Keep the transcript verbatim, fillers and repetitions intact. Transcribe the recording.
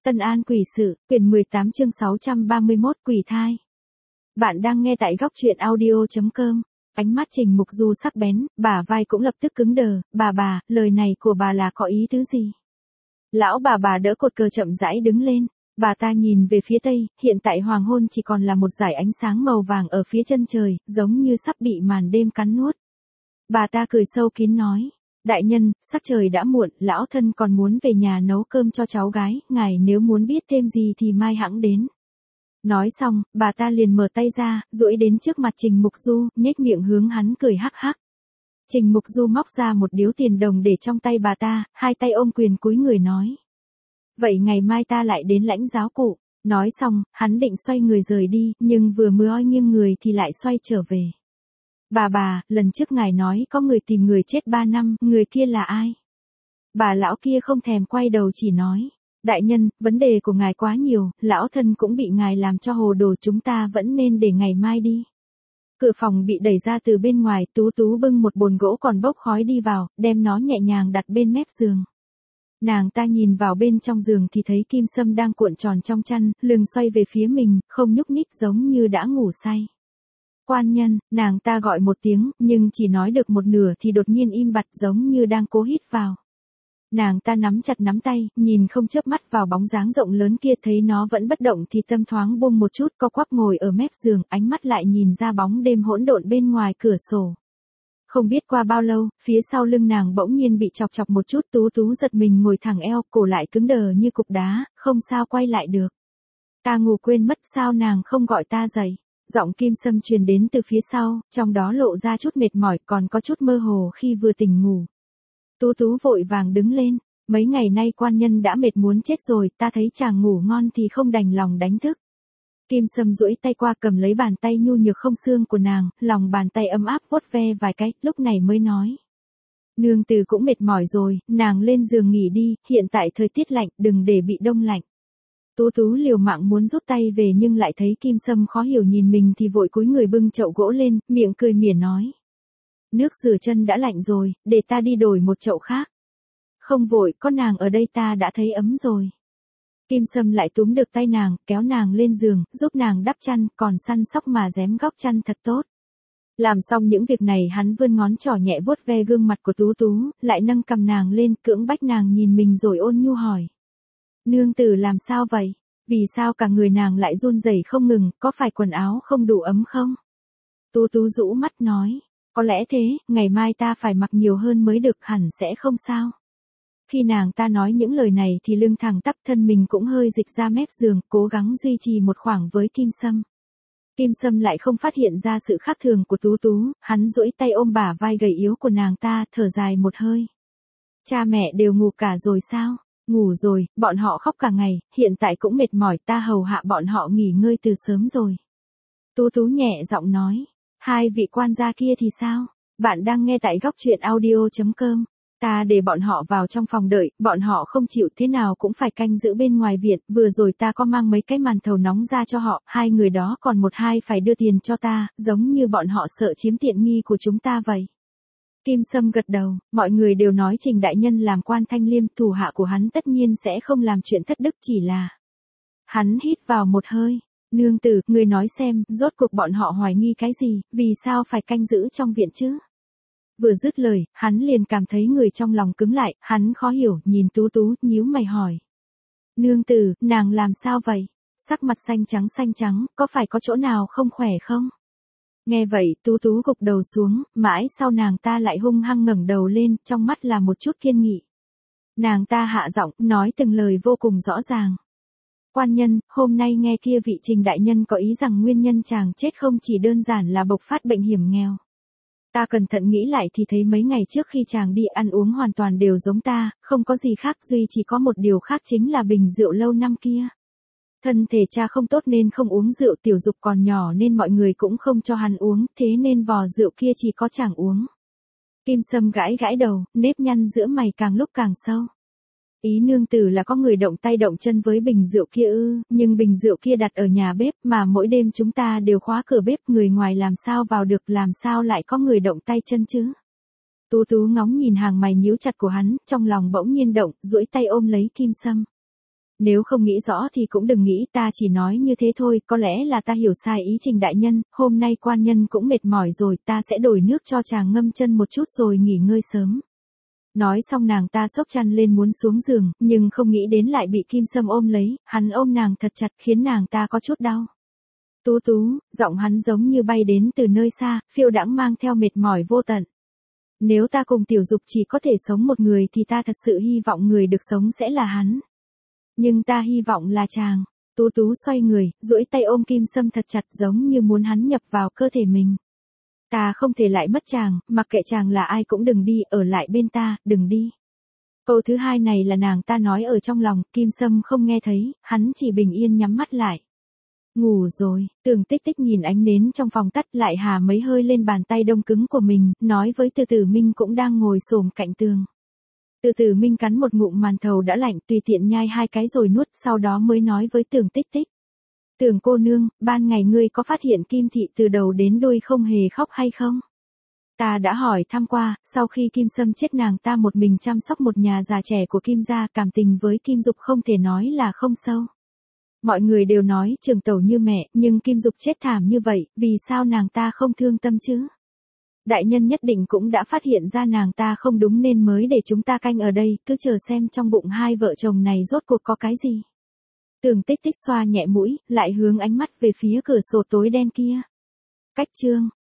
Tân An quỷ sự, quyển mười tám chương sáu trăm ba mươi mốt quỷ thai. Bạn đang nghe tại góc truyện audio chấm com. Ánh mắt Trình Mục Du sắc bén, bả vai cũng lập tức cứng đờ. Bà bà, lời này của bà là có ý tứ gì? Lão bà bà đỡ cột cờ chậm rãi đứng lên. Bà ta nhìn về phía tây, hiện tại hoàng hôn chỉ còn là một dải ánh sáng màu vàng ở phía chân trời, giống như sắp bị màn đêm cắn nuốt. Bà ta cười sâu kín nói. Đại nhân, sắc trời đã muộn, lão thân còn muốn về nhà nấu cơm cho cháu gái, ngài nếu muốn biết thêm gì thì mai hẵng đến. Nói xong, bà ta liền mở tay ra, duỗi đến trước mặt Trình Mục Du, nhếch miệng hướng hắn cười hắc hắc. Trình Mục Du móc ra một điếu tiền đồng để trong tay bà ta, hai tay ôm quyền cúi người nói. Vậy ngày mai ta lại đến lãnh giáo cụ. Nói xong, hắn định xoay người rời đi, nhưng vừa mới oi nghiêng người thì lại xoay trở về. Bà bà, lần trước ngài nói có người tìm người chết ba năm, người kia là ai? Bà lão kia không thèm quay đầu chỉ nói. Đại nhân, vấn đề của ngài quá nhiều, lão thân cũng bị ngài làm cho hồ đồ, chúng ta vẫn nên để ngày mai đi. Cửa phòng bị đẩy ra từ bên ngoài, Tú Tú bưng một bồn gỗ còn bốc khói đi vào, đem nó nhẹ nhàng đặt bên mép giường. Nàng ta nhìn vào bên trong giường thì thấy Kim Sâm đang cuộn tròn trong chăn, lưng xoay về phía mình, không nhúc nhích giống như đã ngủ say. Quan nhân, nàng ta gọi một tiếng, nhưng chỉ nói được một nửa thì đột nhiên im bặt giống như đang cố hít vào. Nàng ta nắm chặt nắm tay, nhìn không chớp mắt vào bóng dáng rộng lớn kia, thấy nó vẫn bất động thì tâm thoáng buông một chút, co quắp ngồi ở mép giường, ánh mắt lại nhìn ra bóng đêm hỗn độn bên ngoài cửa sổ. Không biết qua bao lâu, phía sau lưng nàng bỗng nhiên bị chọc chọc một chút, Tú Tú giật mình ngồi thẳng eo, cổ lại cứng đờ như cục đá, không sao quay lại được. Ta ngủ quên mất, sao nàng không gọi ta dậy? Giọng Kim Sâm truyền đến từ phía sau, trong đó lộ ra chút mệt mỏi, còn có chút mơ hồ khi vừa tỉnh ngủ. Tú Tú vội vàng đứng lên, mấy ngày nay quan nhân đã mệt muốn chết rồi, ta thấy chàng ngủ ngon thì không đành lòng đánh thức. Kim Sâm duỗi tay qua cầm lấy bàn tay nhu nhược không xương của nàng, lòng bàn tay ấm áp vuốt ve vài cái, lúc này mới nói. Nương tử cũng mệt mỏi rồi, nàng lên giường nghỉ đi, hiện tại thời tiết lạnh, đừng để bị đông lạnh. Tú Tú liều mạng muốn rút tay về nhưng lại thấy Kim Sâm khó hiểu nhìn mình thì vội cúi người bưng chậu gỗ lên, miệng cười mỉa nói. Nước rửa chân đã lạnh rồi, để ta đi đổi một chậu khác. Không vội, có nàng ở đây ta đã thấy ấm rồi. Kim Sâm lại túm được tay nàng, kéo nàng lên giường, giúp nàng đắp chăn, còn săn sóc mà rém góc chăn thật tốt. Làm xong những việc này hắn vươn ngón trỏ nhẹ vuốt ve gương mặt của Tú Tú, lại nâng cầm nàng lên, cưỡng bách nàng nhìn mình rồi ôn nhu hỏi. Nương tử làm sao vậy? Vì sao cả người nàng lại run rẩy không ngừng, có phải quần áo không đủ ấm không? Tú Tú rũ mắt nói, có lẽ thế, ngày mai ta phải mặc nhiều hơn mới được, hẳn sẽ không sao. Khi nàng ta nói những lời này thì lưng thẳng tắp, thân mình cũng hơi dịch ra mép giường, cố gắng duy trì một khoảng với Kim Sâm. Kim Sâm lại không phát hiện ra sự khác thường của Tú Tú, hắn duỗi tay ôm bả vai gầy yếu của nàng ta, thở dài một hơi. Cha mẹ đều ngủ cả rồi sao? Ngủ rồi, bọn họ khóc cả ngày, hiện tại cũng mệt mỏi, ta hầu hạ bọn họ nghỉ ngơi từ sớm rồi. Tú Tú nhẹ giọng nói, hai vị quan gia kia thì sao? Bạn đang nghe tại góc truyện audio chấm com. Ta để bọn họ vào trong phòng đợi, bọn họ không chịu, thế nào cũng phải canh giữ bên ngoài viện, vừa rồi ta có mang mấy cái màn thầu nóng ra cho họ, hai người đó còn một hai phải đưa tiền cho ta, giống như bọn họ sợ chiếm tiện nghi của chúng ta vậy. Kim Sâm gật đầu, mọi người đều nói Trình đại nhân làm quan thanh liêm, thủ hạ của hắn tất nhiên sẽ không làm chuyện thất đức, chỉ là. Hắn hít vào một hơi, nương tử, người nói xem, rốt cuộc bọn họ hoài nghi cái gì, vì sao phải canh giữ trong viện chứ? Vừa dứt lời, hắn liền cảm thấy người trong lòng cứng lại, hắn khó hiểu, nhìn Tú Tú, nhíu mày hỏi. Nương tử, nàng làm sao vậy? Sắc mặt xanh trắng xanh trắng, có phải có chỗ nào không khỏe không? Nghe vậy, Tú Tú gục đầu xuống, mãi sau nàng ta lại hung hăng ngẩng đầu lên, trong mắt là một chút kiên nghị. Nàng ta hạ giọng, nói từng lời vô cùng rõ ràng. Quan nhân, hôm nay nghe kia vị Trình đại nhân có ý rằng nguyên nhân chàng chết không chỉ đơn giản là bộc phát bệnh hiểm nghèo. Ta cẩn thận nghĩ lại thì thấy mấy ngày trước khi chàng đi ăn uống hoàn toàn đều giống ta, không có gì khác, duy chỉ có một điều khác chính là bình rượu lâu năm kia. Thân thể cha không tốt nên không uống rượu, Tiểu Dục còn nhỏ nên mọi người cũng không cho hắn uống, thế nên vò rượu kia chỉ có chàng uống. Kim Sâm gãi gãi đầu, nếp nhăn giữa mày càng lúc càng sâu. Ý nương tử là có người động tay động chân với bình rượu kia ư, nhưng bình rượu kia đặt ở nhà bếp mà mỗi đêm chúng ta đều khóa cửa bếp, người ngoài làm sao vào được, làm sao lại có người động tay chân chứ? Tú Tú ngóng nhìn hàng mày nhíu chặt của hắn, trong lòng bỗng nhiên động, duỗi tay ôm lấy Kim Sâm. Nếu không nghĩ rõ thì cũng đừng nghĩ, ta chỉ nói như thế thôi, có lẽ là ta hiểu sai ý Trình đại nhân, hôm nay quan nhân cũng mệt mỏi rồi, ta sẽ đổi nước cho chàng ngâm chân một chút rồi nghỉ ngơi sớm. Nói xong nàng ta xốc chăn lên muốn xuống giường, nhưng không nghĩ đến lại bị Kim Sâm ôm lấy, hắn ôm nàng thật chặt khiến nàng ta có chút đau. Tú Tú, giọng hắn giống như bay đến từ nơi xa, phiêu đãng mang theo mệt mỏi vô tận. Nếu ta cùng Tiểu Dục chỉ có thể sống một người thì ta thật sự hy vọng người được sống sẽ là hắn. Nhưng ta hy vọng là chàng. Tú Tú xoay người, duỗi tay ôm Kim Sâm thật chặt giống như muốn hắn nhập vào cơ thể mình. Ta không thể lại mất chàng, mặc kệ chàng là ai cũng đừng đi, ở lại bên ta, đừng đi. Câu thứ hai này là nàng ta nói ở trong lòng, Kim Sâm không nghe thấy, hắn chỉ bình yên nhắm mắt lại. Ngủ rồi, Tưởng Tích Tích nhìn ánh nến trong phòng tắt lại hà mấy hơi lên bàn tay đông cứng của mình, nói với Từ Tử Minh cũng đang ngồi xổm cạnh tường. Từ Tử Minh cắn một ngụm màn thầu đã lạnh, tùy tiện nhai hai cái rồi nuốt, sau đó mới nói với Tưởng Tích Tích. Tưởng cô nương, ban ngày ngươi có phát hiện Kim Thị từ đầu đến đuôi không hề khóc hay không? Ta đã hỏi thăm qua, sau khi Kim Sâm chết nàng ta một mình chăm sóc một nhà già trẻ của Kim gia, cảm tình với Kim Dục không thể nói là không sâu. Mọi người đều nói Trường Tẩu như mẹ, nhưng Kim Dục chết thảm như vậy, vì sao nàng ta không thương tâm chứ? Đại nhân nhất định cũng đã phát hiện ra nàng ta không đúng nên mới để chúng ta canh ở đây, cứ chờ xem trong bụng hai vợ chồng này rốt cuộc có cái gì. Tưởng Tích Tích xoa nhẹ mũi, lại hướng ánh mắt về phía cửa sổ tối đen kia. Cách chương